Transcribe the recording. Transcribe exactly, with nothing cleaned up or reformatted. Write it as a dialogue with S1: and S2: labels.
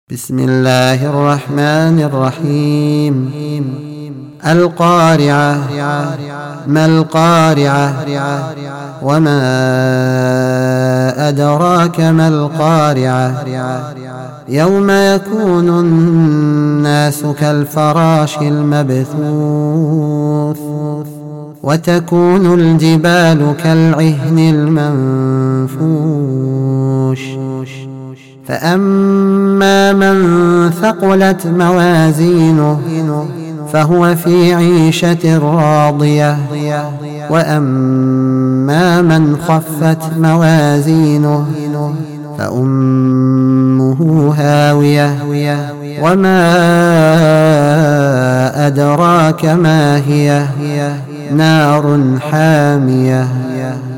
S1: بسم الله الرحمن الرحيم. القارعة. ما القارعة؟ وما أدراك ما القارعة؟ يوم يكون الناس كالفراش المبثوث وتكون الجبال كالعهن المنفوش فأما من ثقلت موازينه فهو في عيشة راضية وأما من خفت موازينه فأمه هاوية وما أدراك ما هي نار حامية.